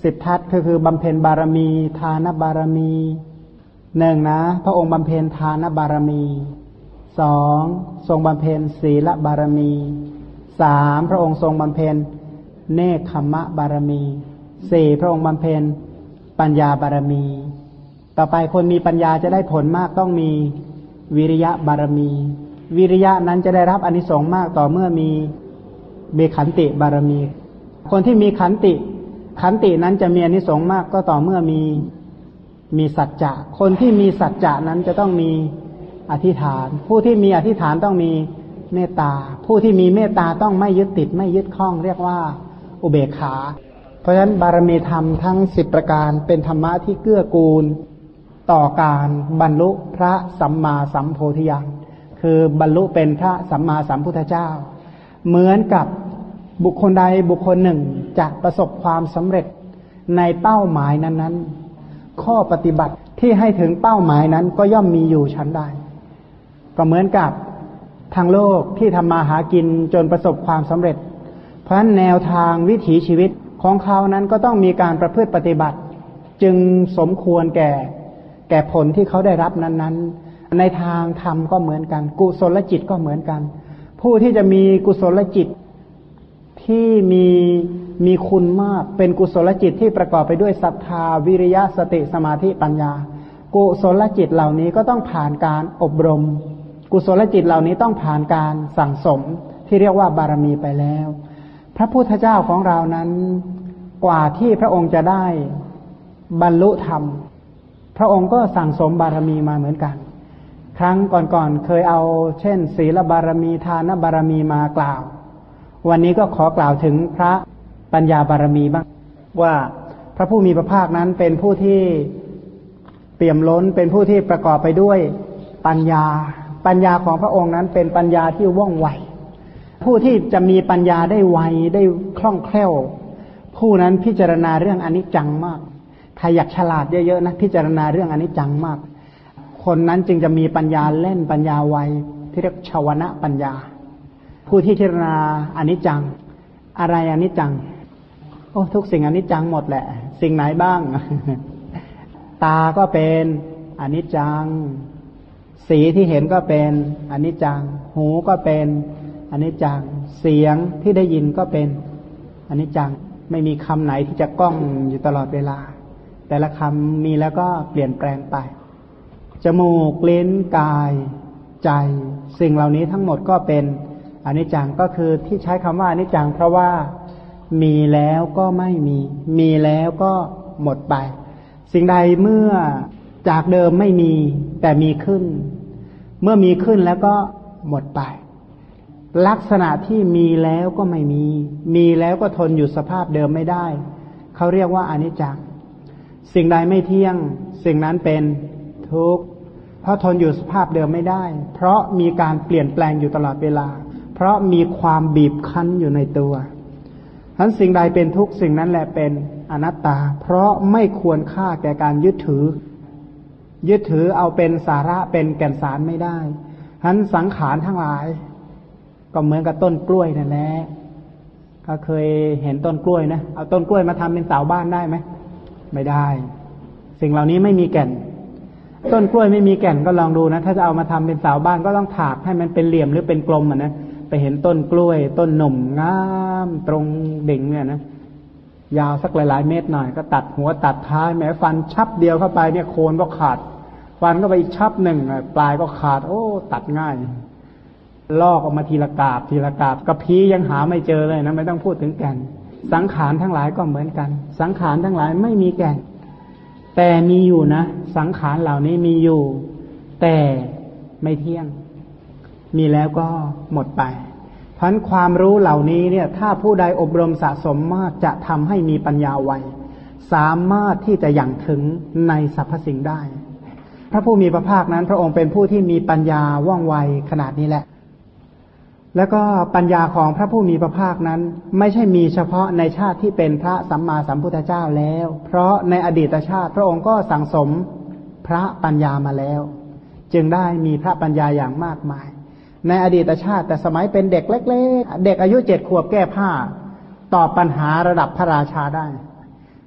10 ทัศคือบำเพ็ญบารมีทานบารมีหนึ่งนะพระองค์บำเพ็ญทานบารมีสองทรงบำเพ็ญศีลบารมีสามพระองค์ทรงบำเพ็ญเนกขัมมะบารมีสี่พระองค์บำเพ็ญปัญญาบารมีต่อไปคนมีปัญญาจะได้ผลมากต้องมีวิริยะบารมีวิริยะนั้นจะได้รับอานิสงส์มากต่อเมื่อมีขันติบารมีคนที่มีขันตินั้นจะมีอานิสงส์มากก็ต่อเมื่อมีสัจจะคนที่มีสัจจะนั้นจะต้องมีอธิษฐานผู้ที่มีอธิษฐานต้องมีเมตตาผู้ที่มีเมตตาต้องไม่ยึดติดไม่ยึดข้องเรียกว่าอุเบกขาเพราะฉะนั้นบารมีธรรมทั้ง10ประการเป็นธรรมะที่เกื้อกูลต่อการบรรลุพระสัมมาสัมโพธิญาณคือบรรลุเป็นพระสัมมาสัมพุทธเจ้าเหมือนกับบุคคลใดบุคคลหนึ่งจะประสบความสำเร็จในเป้าหมายนั้นๆข้อปฏิบัติที่ให้ถึงเป้าหมายนั้นก็ย่อมมีอยู่ชั้นใดก็เหมือนกับทางโลกที่ทำมาหากินจนประสบความสำเร็จเพราะฉะนั้นแนวทางวิถีชีวิตของเขานั้นก็ต้องมีการประพฤติปฏิบัติจึงสมควรแก่ผลที่เขาได้รับนั้นๆในทางธรรมก็เหมือนกันกุศลจิตก็เหมือนกันผู้ที่จะมีกุศลจิตที่มีคุณมากเป็นกุศลจิตที่ประกอบไปด้วยศรัทธาวิริยะสติสมาธิปัญญากุศลจิตเหล่านี้ก็ต้องผ่านการอบรมกุศลจิตเหล่านี้ต้องผ่านการสั่งสมที่เรียกว่าบารมีไปแล้วพระพุทธเจ้าของเรานั้นกว่าที่พระองค์จะได้บรรลุธรรมพระองค์ก็สั่งสมบารมีมาเหมือนกันครั้งก่อนๆเคยเอาเช่นศีลบารมีทานบารมีมากล่าววันนี้ก็ขอกล่าวถึงพระปัญญาบารมีบ้างว่าพระผู้มีพระภาคนั้นเป็นผู้ที่เปี่ยมล้นเป็นผู้ที่ประกอบไปด้วยปัญญาของพระองค์นั้นเป็นปัญญาที่ว่องไวผู้ที่จะมีปัญญาได้ไวได้คล่องแคล่วผู้นั้นพิจารณาเรื่องอนิจจังมากใครอยากฉลาดเยอะๆนะพิจารณาเรื่องอนิจจังมากคนนั้นจึงจะมีปัญญาเล่นปัญญาไวที่เรียกชวนะปัญญาผู้ที่พิจารณาอนิจจังอะไรอนิจจังโอ้ทุกสิ่งอนิจจังหมดแหละสิ่งไหนบ้าง ตาก็เป็นอนิจจังสีที่เห็นก็เป็นอนิจจังหูก็เป็นอนิจจังเสียงที่ได้ยินก็เป็นอนิจจังไม่มีคำไหนที่จะก้องอยู่ตลอดเวลาแต่ละคำมีแล้วก็เปลี่ยนแปลงไปจมูกลิ้นกายใจสิ่งเหล่านี้ทั้งหมดก็เป็นอนิจจังก็คือที่ใช้คำว่าอนิจจังเพราะว่ามีแล้วก็ไม่มีแล้วก็หมดไปสิ่งใดเมื่อจากเดิมไม่มีแต่มีขึ้นเมื่อมีขึ้นแล้วก็หมดไปลักษณะที่มีแล้วก็ไม่มีแล้วก็ทนอยู่สภาพเดิมไม่ได้เขาเรียกว่าอนิจจังสิ่งใดไม่เที่ยงสิ่งนั้นเป็นทุกข์เพราะทนอยู่สภาพเดิมไม่ได้เพราะมีการเปลี่ยนแปลงอยู่ตลอดเวลาเพราะมีความบีบคั้นอยู่ในตัวฉะนั้นสิ่งใดเป็นทุกข์สิ่งนั้นแหละเป็นอนัตตาเพราะไม่ควรค่าแก่การยึดถือเอาเป็นสาระเป็นแก่นสารไม่ได้ฉะนั้นสังขารทั้งหลายก็เหมือนกับต้นกล้วยนั่นแหละก็เคยเห็นต้นกล้วยนะเอาต้นกล้วยมาทำเป็นเสาบ้านได้ไหมไม่ได้สิ่งเหล่านี้ไม่มีแก่นต้นกล้วยไม่มีแก่นก็ลองดูนะถ้าจะเอามาทำเป็นเสาบ้านก็ต้องถากให้มันเป็นเหลี่ยมหรือเป็นกลมนะไปเห็นต้นกล้วยต้นหนุ่มงามตรงดิ่งเนี่ยนะยาวสักหลายๆเมตรหน่อยก็ตัดหัวตัดท้ายแม้ฟันชับเดียวเข้าไปเนี่ยโคนก็ขาดฟันก็ไปอีกชับหนึ่งปลายก็ขาดโอ้ตัดง่ายลอกออกมาทีละกาบกระพี้ยังหาไม่เจอเลยนะไม่ต้องพูดถึงแก่นสังขารทั้งหลายก็เหมือนกันสังขารทั้งหลายไม่มีแก่นแต่มีอยู่นะสังขารเหล่านี้มีอยู่แต่ไม่เที่ยงมีแล้วก็หมดไปเพราะความรู้เหล่านี้เนี่ยถ้าผู้ใดอบรมสะสมมากจะทำให้มีปัญญาไวสามารถที่จะอย่างถึงในสรรพสิ่งได้พระผู้มีพระภาคนั้นพระองค์เป็นผู้ที่มีปัญญาว่องไวขนาดนี้แหละแล้วก็ปัญญาของพระผู้มีพระภาคนั้นไม่ใช่มีเฉพาะในชาติที่เป็นพระสัมมาสัมพุทธเจ้าแล้วเพราะในอดีตชาติพระองค์ก็สั่งสมพระปัญญามาแล้วจึงได้มีพระปัญญาอย่างมากมายในอดีตชาติแต่สมัยเป็นเด็กเล็กๆเด็กอายุ7 ขวบแก้ผ้าตอบปัญหาระดับพระราชาได้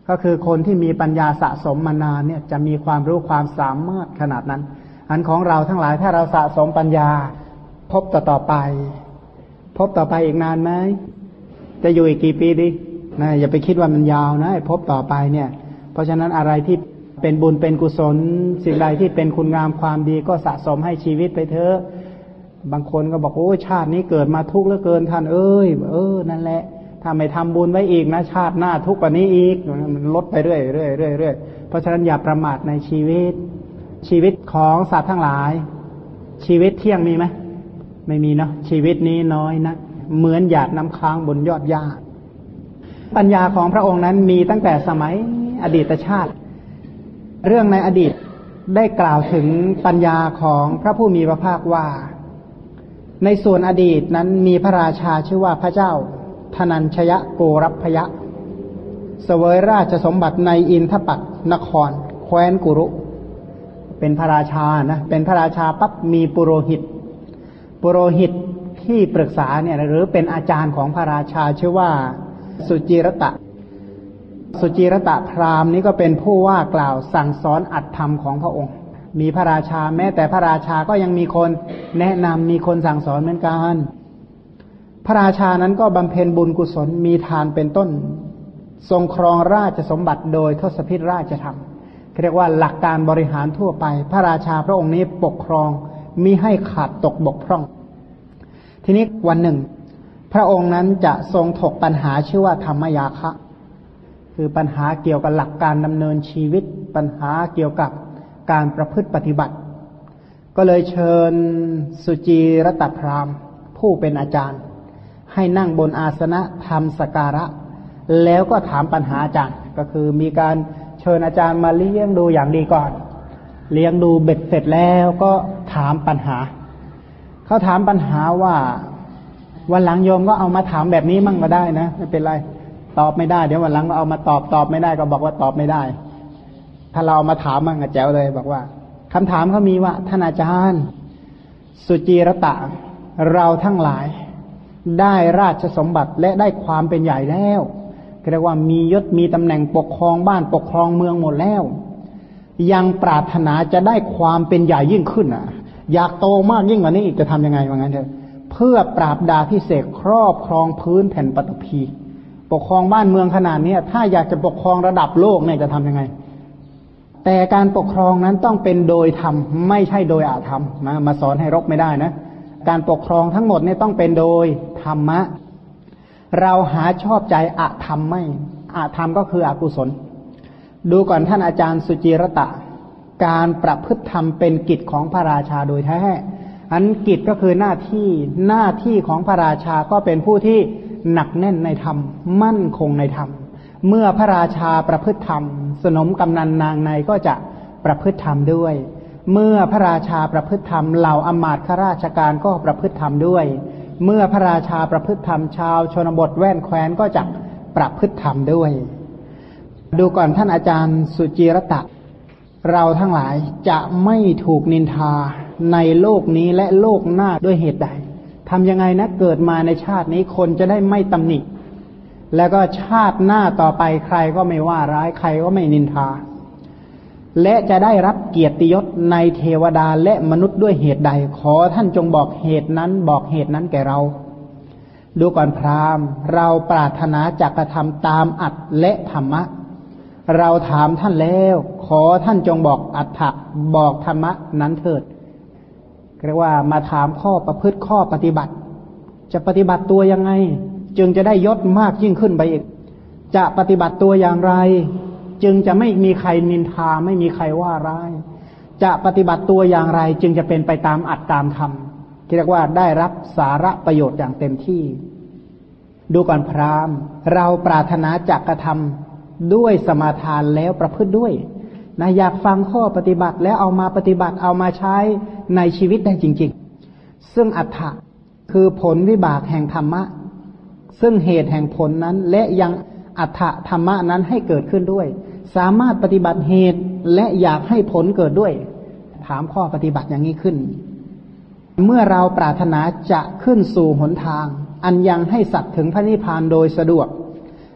ก็คือคนที่มีปัญญาสะสมมานานเนี่ยจะมีความรู้ความสามารถขนาดนั้นอันของเราทั้งหลายถ้าเราสะสมปัญญาพบต่อไปอีกนานไหมจะอยู่อีกกี่ปีดีนะอย่าไปคิดว่ามันยาวนะพบต่อไปเนี่ยเพราะฉะนั้นอะไรที่เป็นบุญเป็นกุศลสิ่งใดที่เป็นคุณงามความดีก็สะสมให้ชีวิตไปเถอะบางคนก็บอกโอ้ชาตินี้เกิดมาทุกข์เหลือเกินท่านนั่นแหละถ้าไม่ทำบุญไว้อีกนะชาติหน้าทุกข์กว่านี้อีกมันลดไปเรื่อยเพราะฉะนั้นอย่าประมาทในชีวิตของสัตว์ทั้งหลายชีวิตเที่ยงมีไหมไม่มีเนาะชีวิตนี้น้อยนะเหมือนหยาดน้ำค้างบนยอดหญ้าปัญญาของพระองค์นั้นมีตั้งแต่สมัยอดีตชาติเรื่องในอดีตได้กล่าวถึงปัญญาของพระผู้มีพระภาคว่าในส่วนอดีตนั้นมีพระราชาชื่อว่าพระเจ้าธนัญชยโกรัพพยะเสวยราชสมบัติในอินทปัตนครแคว้นกุรุเป็นพระราชานะเป็นพระราชาปั๊บมีปุโรหิตที่ปรึกษาเนี่ยหรือเป็นอาจารย์ของพระราชาชื่อว่าสุจิรตะพราหมณ์นี้ก็เป็นผู้ว่ากล่าวสั่งสอนอัตธรรมของพระองค์มีพระราชาแม้แต่พระราชาก็ยังมีคนแนะนำมีคนสั่งสอนเหมือนกันพระราชานั้นก็บำเพ็ญบุญกุศลมีทานเป็นต้นทรงครองราชสมบัติโดยทศพิธราชธรรมเรียกว่าหลักการบริหารทั่วไปพระราชาพระองค์นี้ปกครองมิให้ขาดตกบกพร่องทีนี้วันหนึ่งพระองค์นั้นจะทรงถกปัญหาชื่อว่าธรรมยาคะคือปัญหาเกี่ยวกับหลักการดำเนินชีวิตปัญหาเกี่ยวกับการประพฤติปฏิบัติก็เลยเชิญสุจีรตพราหมณ์ผู้เป็นอาจารย์ให้นั่งบนอาสนะทำสักการะแล้วก็ถามปัญหาอาจารย์ก็คือมีการเชิญอาจารย์มาเลี้ยงดูอย่างดีก่อนเลี้ยงดูเบ็ดเสร็จแล้วก็ถามปัญหาเขาถามปัญหาว่าวันหลังโยมก็เอามาถามแบบนี้มั่งก็ได้นะไม่เป็นไรตอบไม่ได้เดี๋ยววันหลังก็เอามาตอบไม่ได้ก็บอกว่าตอบไม่ได้ถ้าเราเอามาถามมั่งก็แจ๋วเลยบอกว่าคำถามเขามีว่าท่านอาจารย์สุจีรตะเราทั้งหลายได้ราชสมบัติและได้ความเป็นใหญ่แล้วเรียกว่ามียศมีตำแหน่งปกครองบ้านปกครองเมืองหมดแล้วยังปรารถนาจะได้ความเป็นใหญ่ยิ่งขึ้นอยากโตมากยิ่งกว่านี้อีกจะทำยังไงว่างั้นเถอะเพื่อปราบดาพิเศษครอบครองพื้นแผ่นปฐพีปกครองบ้านเมืองขนาดนี้ถ้าอยากจะปกครองระดับโลกเนี่ยจะทำยังไงแต่การปกครองนั้นต้องเป็นโดยธรรมไม่ใช่โดยอธรรมมาสอนให้รบไม่ได้นะการปกครองทั้งหมดเนี่ยต้องเป็นโดยธรรมะเราหาชอบใจอธรรมไม่อธรรมก็คืออกุศลดูก่อนท่านอาจารย์สุจิรตะการประพฤติธรรมเป็นกิจของพระราชาโดยแท้อันกิจก็คือหน้าที่ของพระราชาก็เป็นผู้ที่หนักแน่นในธรรมมั่นคงในธรรมเมื่อพระราชาประพฤติธรรมสนมกำนันนางในก็จะประพฤติธรรมด้วยเมื่อพระราชาประพฤติธรรมเหล่าอมาตย์ข้าราชการก็ประพฤติธรรมด้วยเมื่อพระราชาประพฤติธรรมชาวชนบทแว่นแคว้นก็จะประพฤติธรรมด้วยดูก่อนท่านอาจารย์สุจิรตะเราทั้งหลายจะไม่ถูกนินทาในโลกนี้และโลกหน้าด้วยเหตุใดทำยังไงนะเกิดมาในชาตินี้คนจะได้ไม่ตำหนิแล้วก็ชาติหน้าต่อไปใครก็ไม่ว่าร้ายใครก็ไม่นินทาและจะได้รับเกียรติยศในเทวดาและมนุษย์ด้วยเหตุใดขอท่านจงบอกเหตุนั้นแก่เราดูก่อนพราหมณ์เราปรารถนาจะกระทำตามอัตถ์และธรรมะเราถามท่านแล้วขอท่านจงบอกอัตถะบอกธรรมะนั้นเถิดเรียกว่ามาถามข้อประพฤติข้อปฏิบัติจะปฏิบัติตัวยังไงจึงจะได้ยศมากยิ่งขึ้นไปอีกจะปฏิบัติตัวอย่างไรจึงจะไม่มีใครนินทาไม่มีใครว่าร้ายจะปฏิบัติตัวอย่างไรจึงจะเป็นไปตามอัตตามธรรมที่เรียกว่าได้รับสาระประโยชน์อย่างเต็มที่ดูก่อนพราหมณ์เราปรารถนาจะกระทำด้วยสมาทานแล้วประพฤติด้วยนะอยากฟังข้อปฏิบัติแล้วเอามาปฏิบัติเอามาใช้ในชีวิตได้จริงๆซึ่งอัตถะคือผลวิบากแห่งธรรมะซึ่งเหตุแห่งผลนั้นและยังอัตถะธรรมะนั้นให้เกิดขึ้นด้วยสามารถปฏิบัติเหตุและอยากให้ผลเกิดด้วยถามข้อปฏิบัติอย่างนี้ขึ้นเมื่อเราปรารถนาจะขึ้นสู่หนทางอันยังให้สัตว์ถึงพระนิพพานโดยสะดวก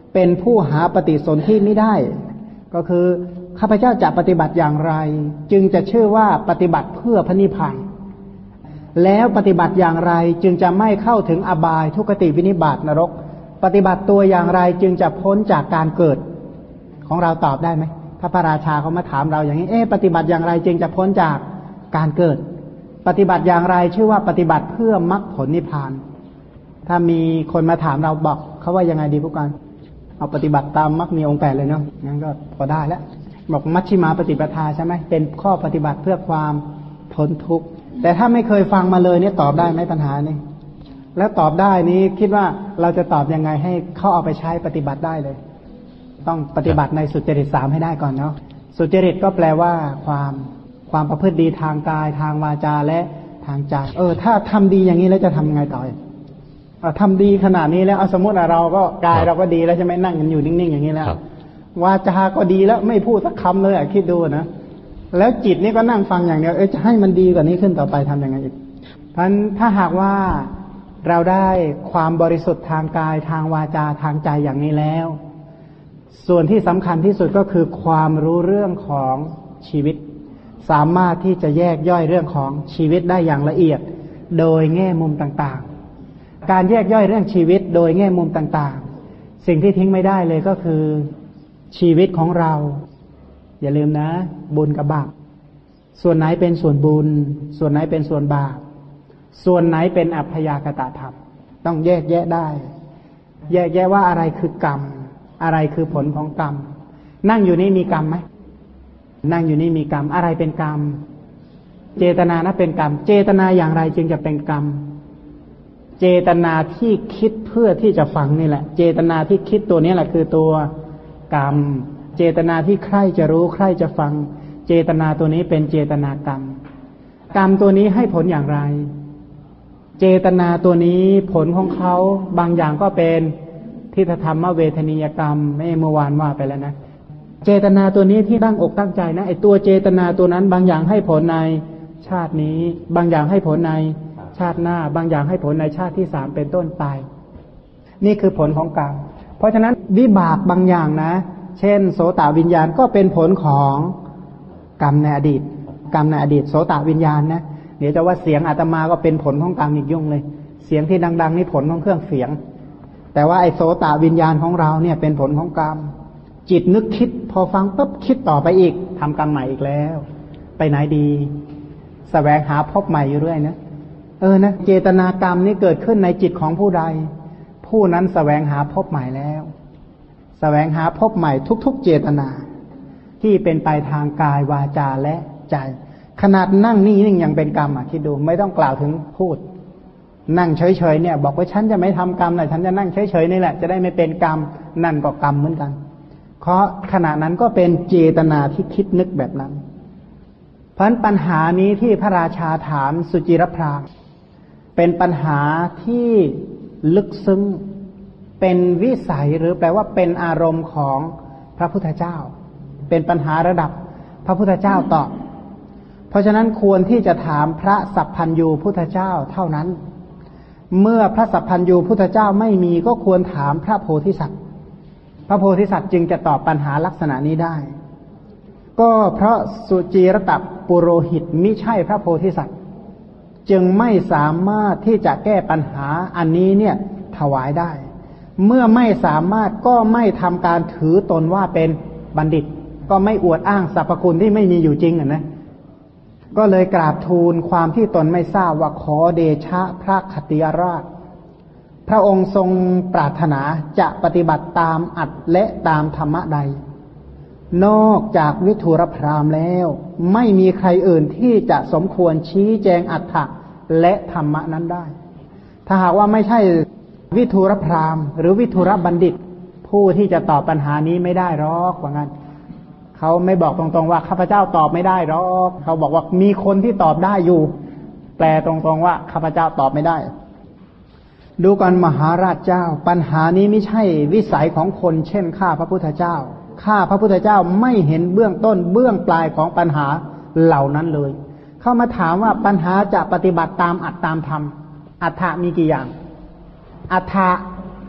เป็นผู้หาปฏิสนธิไม่ได้ก็คือข้าพเจ้าจะปฏิบัติอย่างไรจึงจะชื่อว่าปฏิบัติเพื่อพระนิพพานแล้วปฏิบัติอย่างไรจึงจะไม่เข้าถึงอบายทุกขติวินิบาตนรกปฏิบัติตัวอย่างไรจึงจะพ้นจากการเกิดของเราตอบได้ไหมถ้าพระราชาเขามาถามเราอย่างนี้ปฏิบัติอย่างไรจึงจะพ้นจากการเกิดปฏิบัติอย่างไรชื่อว่าปฏิบัติเพื่อมรรคผลนิพพานถ้ามีคนมาถามเราบอกเขาว่ายังไงดีพวกกันเอาปฏิบัติตามมรรคมีองค์ 8เลยเนาะงั้นก็พอได้แล้วบอกมัชฌิมาปฏิปทาใช่ไหมเป็นข้อปฏิบัติเพื่อความพ้นทุกข์แต่ถ้าไม่เคยฟังมาเลยเนี่ยตอบได้ไหมปัญหานี้แล้วตอบได้นี้คิดว่าเราจะตอบยังไงให้เขาเอาไปใช้ปฏิบัติได้เลยต้องปฏิบัติในสุจริต3ให้ได้ก่อนเนาะสุจริตก็แปลว่าความประพฤติดีทางกายทางวาจาและทางใจถ้าทำดีอย่างนี้แล้วจะทำไงต่อทำดีขนาดนี้แล้วสมมติเราก็กายเราก็ดีแล้วใช่ไหมนั่งกันอยู่นิ่งๆอย่างนี้แล้ววาจาก็ดีแล้วไม่พูดสักคำเลยคิดดูนะแล้วจิตนี่ก็นั่งฟังอย่างเดียวจะให้มันดีกว่านี้ขึ้นต่อไปทำยังไงอีกเพราะฉะนั้นถ้าหากว่าเราได้ความบริสุทธิ์ทางกายทางวาจาทางใจอย่างนี้แล้วส่วนที่สำคัญที่สุดก็คือความรู้เรื่องของชีวิตสามารถที่จะแยกย่อยเรื่องของชีวิตได้อย่างละเอียดโดยแง่มุมต่างๆการแยกย่อยเรื่องชีวิตโดยแง่มุมต่างๆสิ่งที่ทิ้งไม่ได้เลยก็คือชีวิตของเราอย่าลืมนะบุญกับบาปส่วนไหนเป็นส่วนบุญส่วนไหนเป็นส่วนบาปส่วนไหนเป็นอัพยากตธรรมต้องแยกแยะได้แยกแยะว่าอะไรคือกรรมอะไรคือผลของกรรมนั่งอยู่นี่มีกรรมไหมนั่งอยู่นี่มีกรรมอะไรเป็นกรรมเจตนานะเป็นกรรมเจตนาอย่างไรจึงจะเป็นกรรมเจตนาที่คิดเพื่อที่จะฟังนี่แหละเจตนาที่คิดตัวนี้แหละคือตัวกรรมเจตนาที่ใคร่จะรู้ใคร่จะฟังเจตนาตัวนี้เป็นเจตนากรรมกรรมตัวนี้ให้ผลอย่างไรเจตนาตัวนี้ผลของเขาบางอย่างก็เป็นทิฏฐธรรมเวทนียกรรมเมื่อวานว่าไปแล้วนะเจตนาตัวนี้ที่ตั้งอกตั้งใจนะไอตัวเจตนาตัวนั้นบางอย่างให้ผลในชาตินี้บางอย่างให้ผลในชาติหน้าบางอย่างให้ผลในชาติที่3เป็นต้นไปนี่คือผลของกรรมเพราะฉะนั้นวิบากบางอย่างนะเช่นโสตวิญญาณก็เป็นผลของกรรมในอดีตกรรมในอดีตโสตวิญญาณนะเดี๋ยวจะว่าเสียงอาตมาก็เป็นผลของกรรมอีกยุ่งเลยเสียงที่ดังๆนี่ผลของเครื่องเสียงแต่ว่าไอ้โสตวิญญาณของเราเนี่ยเป็นผลของกรรมจิตนึกคิดพอฟังปุ๊บคิดต่อไปอีกทำกรรมใหม่อีกแล้วไปไหนดีแสวงหาพบใหม่อยู่เรื่อยนะนะเจตนากรรมนี่เกิดขึ้นในจิตของผู้ใดผู้นั้นแสวงหาพบใหม่แล้วแสวงหาพบใหม่ทุกๆเจตนาที่เป็นไปทางกายวาจาและใจขนาดนั่งนิ่งๆยังเป็นกรรมคิดดูไม่ต้องกล่าวถึงพูดนั่งเฉยๆเนี่ยบอกว่าฉันจะไม่ทำกรรมเลยฉันจะนั่งเฉยๆนี่แหละจะได้ไม่เป็นกรรมนั่นก็กรรมเหมือนกันเพราะขณะนั้นก็เป็นเจตนาที่คิดนึกแบบนั้นเพราะปัญหานี้ที่พระราชาถามสุจิรพราหมณ์เป็นปัญหาที่ลึกซึ้งเป็นวิสัยหรือแปลว่าเป็นอารมณ์ของพระพุทธเจ้าเป็นปัญหาระดับพระพุทธเจ้าตอบเพราะฉะนั้นควรที่จะถามพระสัพพัญญูพุทธเจ้าเท่านั้นเมื่อพระสัพพัญญูพุทธเจ้าไม่มีก็ควรถามพระโพธิสัตว์พระโพธิสัตว์จึงจะตอบปัญหาลักษณะนี้ได้ก็เพราะสุจีรตปุโรหิตมิใช่พระโพธิสัตว์จึงไม่สามารถที่จะแก้ปัญหาอันนี้เนี่ยถวายได้เมื่อไม่สามารถก็ไม่ทำการถือตนว่าเป็นบัณฑิตก็ไม่อวดอ้างสรรพคุณที่ไม่มีอยู่จริงนะก็เลยกราบทูลความที่ตนไม่ทราบว่าขอเดชะพระคติยราชพระองค์ทรงปรารถนาจะปฏิบัติตามอัตและตามธรรมะใดนอกจากวิทูรพราหมณ์แล้วไม่มีใครอื่นที่จะสมควรชี้แจงอัตถะและธรรมะนั้นได้ถ้าหากว่าไม่ใช่วิทูรพราหมณ์หรือวิทูรบัณฑิตผู้ที่จะตอบปัญหานี้ไม่ได้หรอกว่างั้นเขาไม่บอกตรงๆว่าข้าพเจ้าตอบไม่ได้หรอกเขาบอกว่ามีคนที่ตอบได้อยู่แปลตรงๆว่าข้าพเจ้าตอบไม่ได้ดูก่อนมหาราชเจ้าปัญหานี้ไม่ใช่วิสัยของคนเช่นข้าพระพุทธเจ้าข้าพระพุทธเจ้าไม่เห็นเบื้องต้นเบื้องปลายของปัญหาเหล่านั้นเลยเข้ามาถามว่าปัญหาจะปฏิบัติตามอัตตามธรรมอัฏฐะมีกี่อย่างอัฏฐะ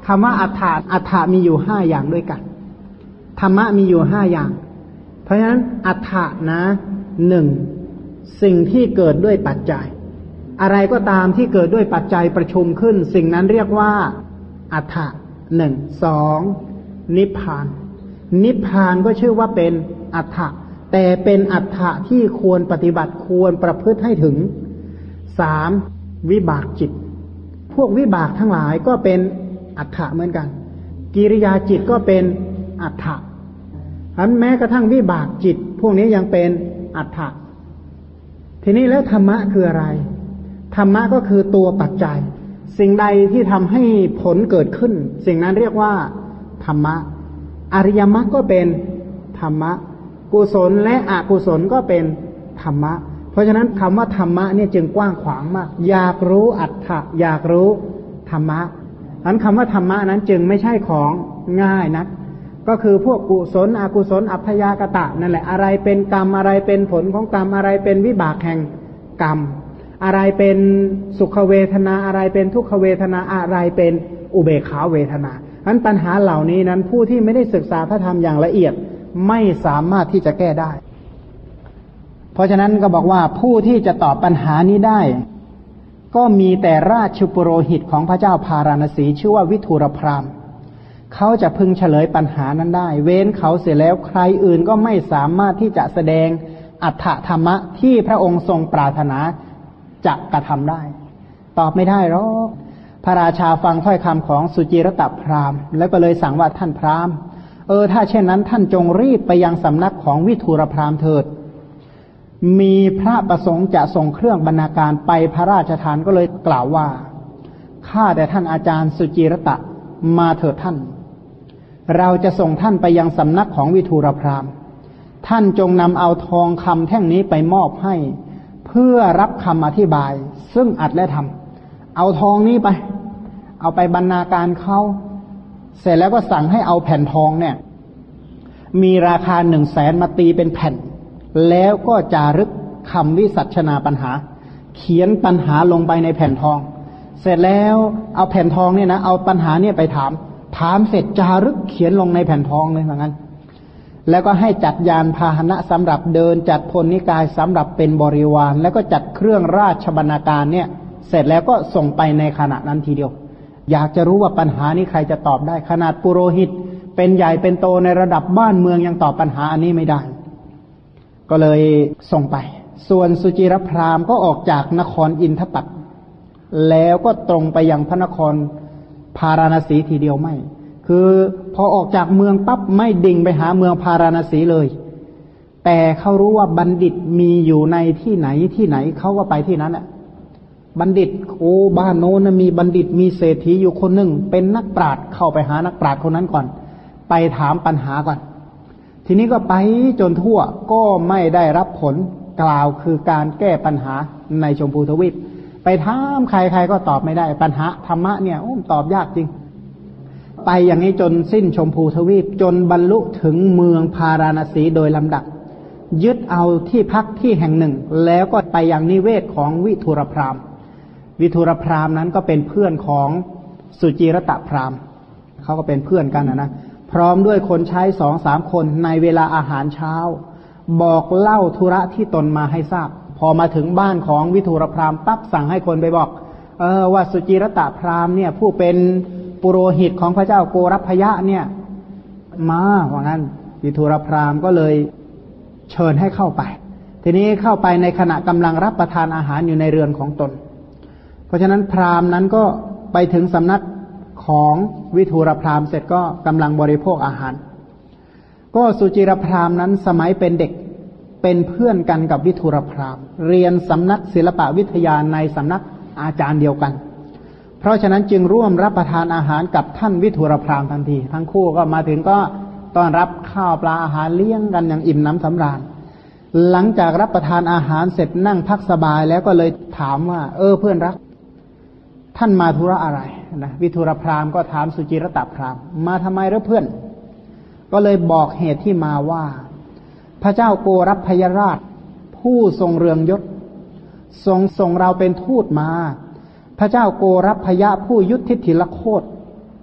คำว่าอัฏฐะมีอยู่5อย่างด้วยกันธรรมะมีอยู่5อย่างเพราะฉะนั้นอัฏฐะนะ1สิ่งที่เกิดด้วยปัจจัยอะไรก็ตามที่เกิดด้วยปัจจัยประชุมขึ้นสิ่งนั้นเรียกว่าอัฏฐะ1 2นิพพานนิพพานก็ชื่อว่าเป็นอัฏฐะแต่เป็นอัฏฐะที่ควรปฏิบัติควรประพฤติให้ถึง3วิบากจิตพวกวิบากทั้งหลายก็เป็นอัฏฐะเหมือนกันกิริยาจิตก็เป็นอัฏฐะอันแม้กระทั่งวิบากจิตพวกนี้ยังเป็นอัฏฐะทีนี้แล้วธรรมะคืออะไรธรรมะก็คือตัวปัจจัยสิ่งใดที่ทำให้ผลเกิดขึ้นสิ่งนั้นเรียกว่าธรรมะอริยมรรคก็เป็นธรรมะกุศลและอกุศลก็เป็นธรรมะเพราะฉะนั้นคำว่าธรรมะเนี่ยจึงกว้างขวางมากอยากรู้อัตถะอยากรู้ธรรมะอันคำว่าธรรมะนั้นจึงไม่ใช่ของง่ายนักก็คือพวกกุศลอกุศลอัพยากตะนั่นแหละอะไรเป็นกรรมอะไรเป็นผลของกรรมอะไรเป็นวิบากแห่งกรรมอะไรเป็นสุขเวทนาอะไรเป็นทุกขเวทนาอะไรเป็นอุเบกขาเวทนาอันปัญหาเหล่านี้นั้นผู้ที่ไม่ได้ศึกษาพระธรรมอย่างละเอียดไม่สามารถที่จะแก้ได้เพราะฉะนั้นก็บอกว่าผู้ที่จะตอบปัญหานี้ได้ก็มีแต่ราชปุโรหิตของพระเจ้าพาราณสีชื่อว่าวิทูรพราหมณ์เขาจะพึงเฉลยปัญหานั้นได้เว้นเขาเสียแล้วใครอื่นก็ไม่สามารถที่จะแสดงอัฏฐธรรมะที่พระองค์ทรงปรารถนาจะกระทำได้ตอบไม่ได้หรอกพระราชาฟังถ้อยคำของสุจิรตพราหมณ์แล้วก็เลยสั่งว่าท่านพราหมณ์ถ้าเช่นนั้นท่านจงรีบไปยังสำนักของวิทูรพราหมณ์เถิดมีพระประสงค์จะส่งเครื่องบรรณาการไปพระราชทานก็เลยกล่าวว่าข้าแต่ท่านอาจารย์สุจิรตะมาเถิดท่านเราจะส่งท่านไปยังสำนักของวิทูรพราหมณ์ท่านจงนำเอาทองคำแท่งนี้ไปมอบให้เพื่อรับคำอธิบายซึ่งอัดและทำเอาทองนี้ไปเอาไปบรรณาการเขาเสร็จแล้วก็สั่งให้เอาแผ่นทองเนี่ยมีราคา100,000มาตีเป็นแผ่นแล้วก็จารึกคำวิสัชนาปัญหาเขียนปัญหาลงไปในแผ่นทองเสร็จแล้วเอาแผ่นทองเนี่ยนะเอาปัญหาเนี่ยไปถามเสร็จจารึกเขียนลงในแผ่นทองเลยเหมือนกันแล้วก็ให้จัดยานพาหนะสำหรับเดินจัดพลนิกายสำหรับเป็นบริวารแล้วก็จัดเครื่องราชบรรณาการเนี่ยเสร็จแล้วก็ส่งไปในขณะนั้นทีเดียวอยากจะรู้ว่าปัญหานี้ใครจะตอบได้ขนาดปุโรหิตเป็นใหญ่เป็นโตในระดับบ้านเมืองยังตอบปัญหาอันนี้ไม่ได้ก็เลยส่งไปส่วนสุจิรพราหมณ์ก็ออกจากนครอินทปัตต์แล้วก็ตรงไปยังพระนครพาราณสีทีเดียวไม่คือพอออกจากเมืองปั๊บไม่ดิ่งไปหาเมืองพาราณสีเลยแต่เขารู้ว่าบัณฑิตมีอยู่ในที่ไหนเขาก็ไปที่นั้นแหละบัณฑิตบ้านโน้นมีบัณฑิตมีเศรษฐีอยู่คนหนึ่งเป็นนักปราชญ์เข้าไปหานักปราชญ์คนนั้นก่อนไปถามปัญหาก่อนทีนี้ก็ไปจนทั่วก็ไม่ได้รับผลกล่าวคือการแก้ปัญหาในชมพูทวีปไปถามใครก็ตอบไม่ได้ปัญหาธรรมะเนี่ยตอบยากจริงไปอย่างนี้จนสิ้นชมพูทวีปจนบรรลุถึงเมืองพาราณสีโดยลำดับยึดเอาที่พักที่แห่งหนึ่งแล้วก็ไปยังนิเวศของวิทูรพราหมณ์วิทูรพราหมณ์นั้นก็เป็นเพื่อนของสุจิรตพราหมณ์เขาก็เป็นเพื่อนกันนะพร้อมด้วยคนใช้ 2-3 คนในเวลาอาหารเช้าบอกเล่าธุระที่ตนมาให้ทราบพอมาถึงบ้านของวิทูรพราหมณ์ปั๊บสั่งให้คนไปบอกว่าสุจิรตพราหมณ์เนี่ยผู้เป็นปุโรหิตของพระเจ้าโกรัพพยะเนี่ยมาว่างั้นวิทูรพราหมณ์ก็เลยเชิญให้เข้าไปทีนี้เข้าไปในขณะกำลังรับประทานอาหารอยู่ในเรือนของตนเพราะฉะนั้นพราหมณ์นั้นก็ไปถึงสำนักของวิทูรพราหมณ์เสร็จก็กำลังบริโภคอาหารก็สุจิรพราหมณ์นั้นสมัยเป็นเด็กเป็นเพื่อนกันกับวิทูรพราหมณ์เรียนสำนักศิลปวิทยาในสำนักอาจารย์เดียวกันเพราะฉะนั้นจึงร่วมรับประทานอาหารกับท่านวิทูรพราหมณ์ทันทีทั้งคู่ก็มาถึงก็ต้อนรับข้าวปลาอาหารเลี้ยงกันอย่างอิ่มน้ำสำราญหลังจากรับประทานอาหารเสร็จนั่งพักสบายแล้วก็เลยถามว่าเพื่อนรักท่านมาธุระอะไรนะวิทูรพราหมณ์ก็ถามสุจิรตพราหมณ์มาทำไมหรือเพื่อนก็เลยบอกเหตุที่มาว่าพระเจ้าโกรัพพยราชผู้ทรงเรืองยศส่งเราเป็นทูตมาพระเจ้าโกรัพพยะผู้ยุทธิถิลโคต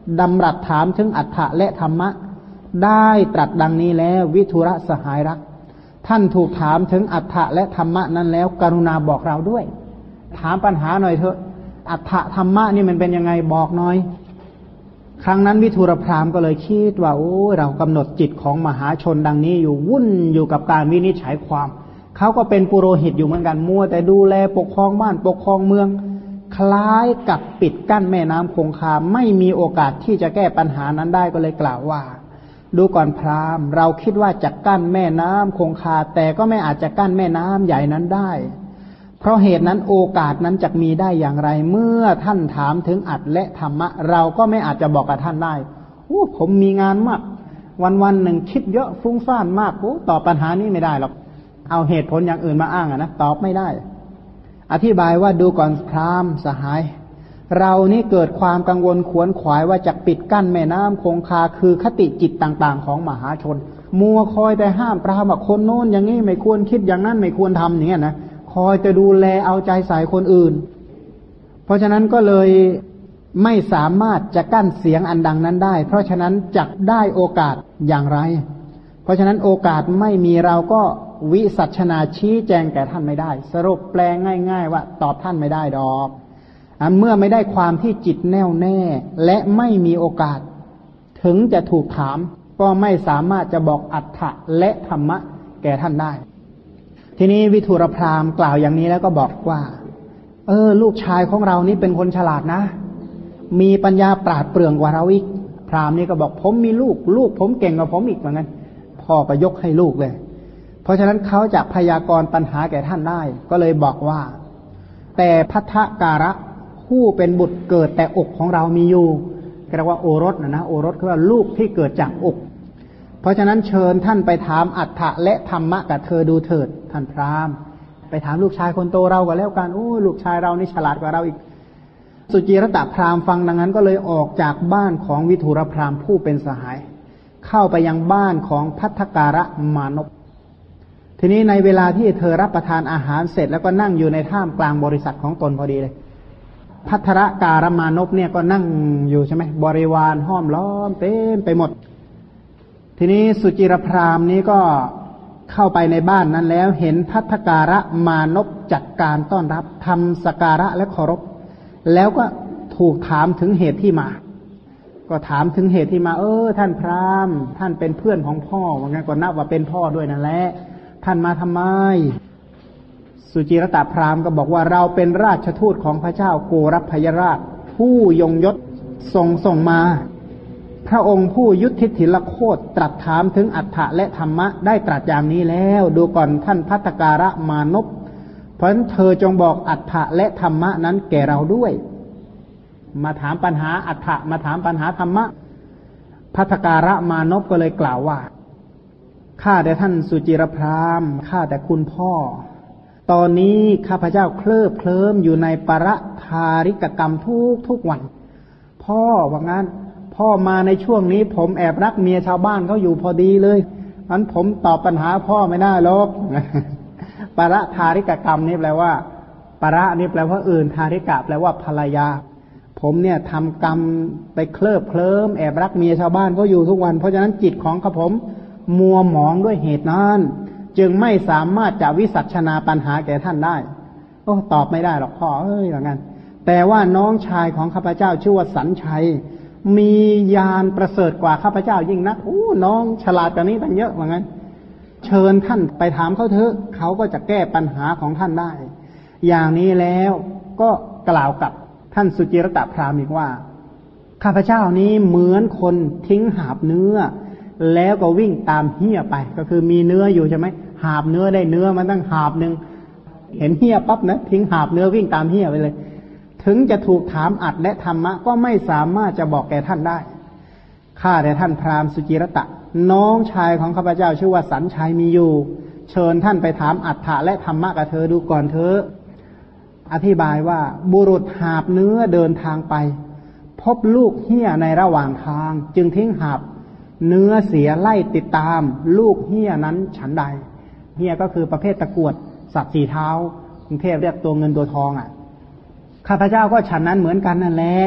ดำรัสถามถึงอัฏฐะและธรรมะได้ตรัสดังนี้แล้ววิทุระสหายรักท่านถูกถามถึงอัฏฐะและธรรมะนั้นแล้วกรุณาบอกเราด้วยถามปัญหาหน่อยเถอะอัฏฐะธรรมะนี่มันเป็นยังไงบอกหน่อยครั้งนั้นวิทุรพราหมณ์ก็เลยคิดว่าโอ้เรากำหนดจิตของมหาชนดังนี้อยู่วุ่นอยู่กับการวินิจฉัยความเขาก็เป็นปุโรหิตอยู่เหมือนกันมัวแต่ดูแลปกครองบ้านปกครองเมืองคล้ายกับปิดกั้นแม่น้ำคงคาไม่มีโอกาสที่จะแก้ปัญหานั้นได้ก็เลยกล่าวว่าดูก่อนพราหมณ์เราคิดว่าจะกั้นแม่น้ำคงคาแต่ก็ไม่อาจจะกั้นแม่น้ำใหญ่นั้นได้เพราะเหตุนั้นโอกาสนั้นจะมีได้อย่างไรเมื่อท่านถามถึงอัตและธรรมะเราก็ไม่อาจจะบอกกับท่านได้โอ้ผมมีงานมากวันหนึ่งคิดเยอะฟุ้งซ่านมากโอ้ตอบปัญหานี้ไม่ได้หรอกเอาเหตุผลอย่างอื่นมาอ้างนะตอบไม่ได้อธิบายว่าดูก่อนพราหมณ์สหายเรานี่เกิดความกังวลขวนขวายว่าจะปิดกั้นแม่น้ำคงคาคือคติจิตต่างๆของมหาชนมัวคอยแต่ห้ามปรามว่าคนโน้นอย่างนี้ไม่ควรคิดอย่างนั้นไม่ควรทำอย่างนี้นะคอยจะดูแลเอาใจใส่คนอื่นเพราะฉะนั้นก็เลยไม่สามารถจะกั้นเสียงอันดังนั้นได้เพราะฉะนั้นจักได้โอกาสอย่างไรเพราะฉะนั้นโอกาสไม่มีเราก็วิสัชนาชี้แจงแก่ท่านไม่ได้สรุปแปลง่ายๆว่าตอบท่านไม่ได้ดอกเมื่อไม่ได้ความที่จิตแน่วแน่และไม่มีโอกาสถึงจะถูกถามก็ไม่สามารถจะบอกอัฏฐะและธรรมะแก่ท่านได้ทีนี้วิทุรพราหมณ์กล่าวอย่างนี้แล้วก็บอกว่าลูกชายของเรานี่เป็นคนฉลาดนะมีปัญญาปราดเปรื่องกว่าเราอีกพราหมณ์นี่ก็บอกผมมีลูกผมเก่งกว่าผมอีกเหมือนกันพ่อก็ยกให้ลูกเลยเพราะฉะนั้นเขาจะพยากรณ์ปัญหาแก่ท่านได้ก็เลยบอกว่าแต่ภัททการะผู้เป็นบุตรเกิดแต่อกของเรามีอยู่เรียกว่าโอรสนะโอรสคือว่าลูกที่เกิดจากอกเพราะฉะนั้นเชิญท่านไปถามอัฏฐะและธรรมะกับเธอดูเถิดท่านพราหมณ์ไปถามลูกชายคนโตเราก็แล้วกันโอ้ลูกชายเรานี่ฉลาดกว่าเราอีกสุจิรตพราหมณ์ฟังดังนั้นก็เลยออกจากบ้านของวิทุรพราหมณ์ผู้เป็นสหายเข้าไปยังบ้านของภัททการะมานพทีนี้ในเวลาที่เธอรับประทานอาหารเสร็จแล้วก็นั่งอยู่ในท่ามกลางบริษัทของตนพอดีเลยภัททการะมานพเนี่ยก็นั่งอยู่ใช่ไหมบริวารห้อมล้อมเต็มไปหมดทีนี้สุจิรพราหมณ์นี้ก็เข้าไปในบ้านนั้นแล้วเห็นภัททการะมานพจัดการต้อนรับทำสักการะและเคารพแล้วก็ถูกถามถึงเหตุที่มาก็ถามถึงเหตุที่มาท่านพราหมณ์ท่านเป็นเพื่อนของพ่อว่างั้นก็นับว่าเป็นพ่อด้วยนั่นแหละท่านมาทำไมสุจิรตพราหมณ์ก็บอกว่าเราเป็นราชทูตของพระเจ้าโกรพยราชผู้ยงยศส่งมาพระองค์ผู้ยุทธิถิลโคตตรัสถามถึงอัฏฐะและธรรมะได้ตรัสอย่างนี้แล้วดูก่อนท่านภัททการะมานพเพราะฉะนั้นเธอจงบอกอัฏฐะและธรรมะนั้นแก่เราด้วยมาถามปัญหาอัฏฐะมาถามปัญหาธรรมะภัททการะมานพก็เลยกล่าวว่าข้าแต่ท่านสุจิรพราหมณ์ข้าแต่คุณพ่อตอนนี้ข้าพเจ้าเคลิบเคลิ้มอยู่ในปรทาริกกรรมทุกวันพ่อว่างั้นพ่อมาในช่วงนี้ผมแอบรักเมียชาวบ้านเขาอยู่พอดีเลยงั้นผมตอบปัญหาพ่อไม่ได้หรอกปรทาริกกรรมนี่แปลว่าปรนี่แปลว่าอื่นทาริกะแปลว่าภรรยาผมเนี่ยทำกรรมไปเคลิบเคลิ้มแอบรักเมียชาวบ้านเขาอยู่ทุกวันเพราะฉะนั้นจิตของข้าผมมัวหมองด้วยเหตุนั้นจึงไม่สามารถจะวิสัชนาปัญหาแก่ท่านได้ตอบไม่ได้หรอกพ่ออย่างนั้นแต่ว่าน้องชายของข้าพเจ้าชื่อว่าสัญชัยมีญาณประเสริฐกว่าข้าพเจ้ายิ่งนักน้องฉลาดกว่านี้ตั้งเยอะว่างั้นเชิญท่านไปถามเขาเถอะเขาก็จะแก้ปัญหาของท่านได้อย่างนี้แล้วก็กล่าวกับท่านสุจิรตพราหมณ์อีกว่าข้าพเจ้านี้เหมือนคนทิ้งหาบเนื้อแล้วก็วิ่งตามเหี้ยไปก็คือมีเนื้ออยู่ใช่ไหมหาบเนื้อได้เนื้อมันตั้งหาบหนึ่งเห็นเหี้ยปั๊บนะทิ้งหาบเนื้อวิ่งตามเหี้ยไปเลยถึงจะถูกถามอัดและธรรมะก็ไม่สามารถจะบอกแก่ท่านได้ข้าแต่ท่านพราหมณ์สุจิรตะน้องชายของข้าพเจ้าชื่อว่าสัญชัยมีอยู่เชิญท่านไปถามอัฏฐะและธรรมะกับเธอดูก่อนเถอะอธิบายว่าบุรุษหาบเนื้อเดินทางไปพบลูกเหี้ยในระหว่างทางจึงทิ้งหาบเนื้อเสียไล่ติดตามลูกเหี้ยนั้นฉันใดเหี้ยก็คือประเภทตะกรวดสัตว์สี่เท้ากรุงเทพเรียกตัวเงินตัวทองข้าพเจ้าก็ฉันนั้นเหมือนกันนั่นแหละ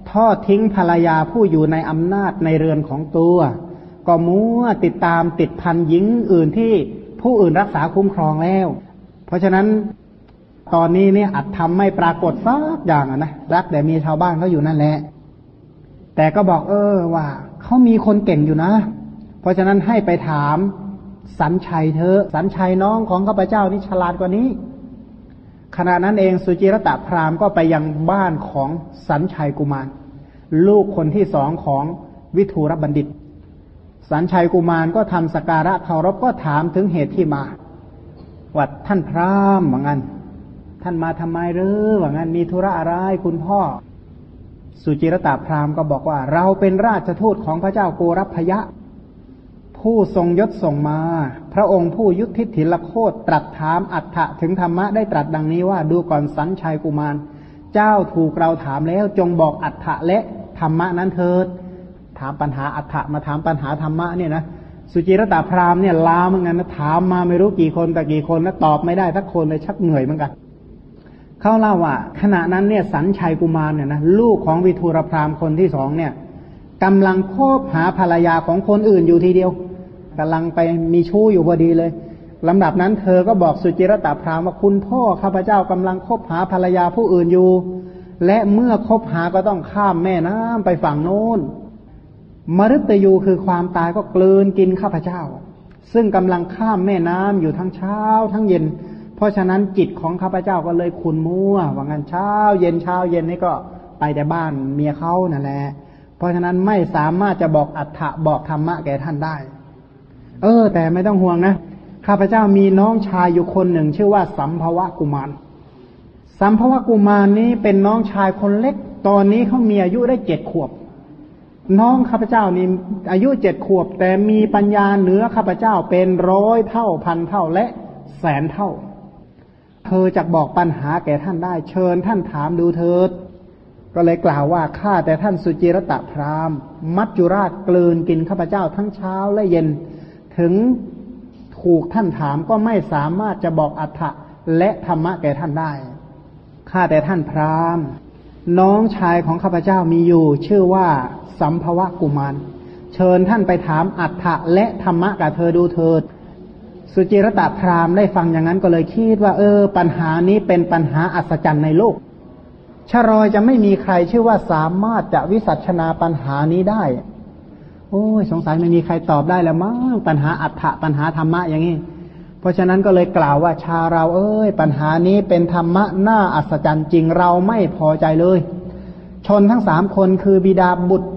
ทอดทิ้งภรรยาผู้อยู่ในอำนาจในเรือนของตัวก็มัวติดตามติดพันหญิงอื่นที่ผู้อื่นรักษาคุ้มครองแล้วเพราะฉะนั้นตอนนี้เนี่ยอัตธรรมไม่ปรากฏสักอย่างนะรักแต่มีชาวบ้านเขาอยู่นั่นแหละแต่ก็บอกว่าเขามีคนเก่งอยู่นะเพราะฉะนั้นให้ไปถามสัญชัยเธอสัญชัยน้องของข้าพเจ้านี่ฉลาดกว่านี้ขณะนั้นเองสุจิรตพราหมณ์ก็ไปยังบ้านของสัญชัยกุมารลูกคนที่สองของวิทูรบัณฑิตสัญชัยกุมารก็ทำสักการะเคารพก็ถามถึงเหตุที่มาว่าท่านพราหมณ์ว่างั้นท่านมาทำไมหรือว่างั้นมีธุระอะไรคุณพ่อสุจิรตพราหมณ์ก็บอกว่าเราเป็นราชทูตของพระเจ้าโกรพยะผู้ทรงยศส่งมาพระองค์ผู้ยุทธิถิลโคตตรัสถามอัฏฐะถึงธรรมะได้ตรัสดังนี้ว่าดูก่อนสัญชัยกุมารเจ้าถูกเราถามแล้วจงบอกอัฏฐะและธรรมะนั้นเถิดถามปัญหาอัฏฐะมาถามปัญหาธรรมะเนี่ยนะสุจิรตพราหมณ์เนี่ยลาเหมือนกันนะถามมาไม่รู้กี่คนแต่กี่คนแล้วตอบไม่ได้สักคนเลยชักเหนื่อยเหมือนกันเขาเล่าว่าขณะนั้นเนี่ยสัญชัยกุมารเนี่ยนะลูกของวิทูรพราหมณ์คนที่สองเนี่ยกำลังคบหาภรรยาของคนอื่นอยู่ทีเดียวกำลังไปมีชู้อยู่พอดีเลยลำดับนั้นเธอก็บอกสุจิรตพราหมณ์ว่าคุณพ่อข้าพเจ้ากำลังคบหาภรรยาผู้อื่นอยู่และเมื่อคบหาก็ต้องข้ามแม่น้ำไปฝั่งโน้นมฤตยูคือความตายก็กลืนกินข้าพเจ้าซึ่งกำลังข้ามแม่น้ำอยู่ทั้งเช้าทั้งเย็นเพราะฉะนั้นจิตของข้าพเจ้าก็เลยขุ่นมัวว่างั้นเช้าเย็นนี่ก็ไปแต่บ้านเมียเขานั่นแหละเพราะฉะนั้นไม่สามารถจะบอกอัฏฐะบอกธรรมะแก่ท่านได้แต่ไม่ต้องห่วงนะข้าพเจ้ามีน้องชายอยู่คนหนึ่งชื่อว่าสัมภวกุมารสัมภวกุมารนี้เป็นน้องชายคนเล็กตอนนี้เขามีอายุได้7 ขวบน้องข้าพเจ้านี่อายุ7 ขวบแต่มีปัญญาเหนือข้าพเจ้าเป็น100 เท่าพันเท่าและแสนเท่าเธอจะบอกปัญหาแก่ท่านได้เชิญท่านถามดูเถิดก็เลยกล่าวว่าข้าแต่ท่านสุจิรตพราหมณ์มัจจุราชกลืนกินข้าพเจ้าทั้งเช้าและเย็นถึงถูกท่านถามก็ไม่สามารถจะบอกอัฏฐะและธรรมะแก่ท่านได้ข้าแต่ท่านพราหมณ์น้องชายของข้าพเจ้ามีอยู่ชื่อว่าสัมภวกุมารเชิญท่านไปถามอัฏฐะและธรรมะกับเธอดูเถิดสุจิรตพราหมณ์ได้ฟังอย่างนั้นก็เลยคิดว่าปัญหานี้เป็นปัญหาอัศจรรย์ในโลกชรอยจะไม่มีใครชื่อว่าสามารถจะวิสัชนาปัญหานี้ได้สงสัยไม่มีใครตอบได้แล้วมั้งปัญหาอัฏฐะปัญหาธรรมะอย่างนี้เพราะฉะนั้นก็เลยกล่าวว่าชาเราปัญหานี้เป็นธรรมะน่าอัศจรรย์จริงเราไม่พอใจเลยชนทั้ง3 คนคือบิดาบุตร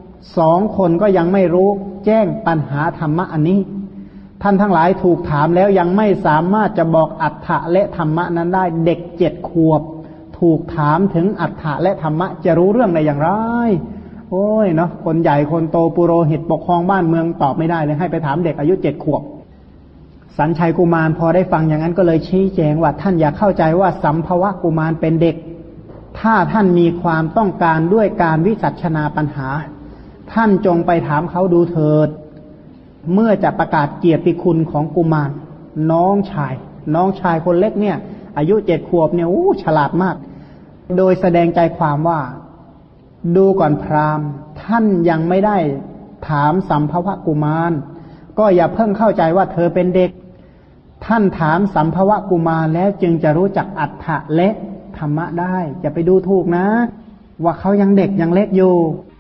2 คนก็ยังไม่รู้แจ้งปัญหาธรรมะอันนี้ท่านทั้งหลายถูกถามแล้วยังไม่สามารถจะบอกอัฏฐะและธรรมะนั้นได้เด็ก7 ขวบถูกถามถึงอัฏฐะและธรรมะจะรู้เรื่องได้อย่างไรเนาะคนใหญ่คนโตปุโรหิตปกครองบ้านเมืองตอบไม่ได้เลยให้ไปถามเด็กอายุ7 ขวบสัญชัยกุมารพอได้ฟังอย่างนั้นก็เลยชี้แจงว่าท่านอย่าเข้าใจว่าสัมภวกุมารเป็นเด็กถ้าท่านมีความต้องการด้วยการวิสัชนาปัญหาท่านจงไปถามเขาดูเถิดเมื่อจะประกาศเกียรติคุณของกุมารน้องชายคนเล็กเนี่ยอายุ7 ขวบเนี่ยฉลาดมากโดยแสดงใจความว่าดูก่อนพราหมณ์ท่านยังไม่ได้ถามสัมภวกุมารก็อย่าเพิ่งเข้าใจว่าเธอเป็นเด็กท่านถามสัมภวกุมารแล้วจึงจะรู้จักอัฏฐะและธรรมะได้อย่าไปดูถูกนะว่าเขายังเด็กยังเล็กอยู่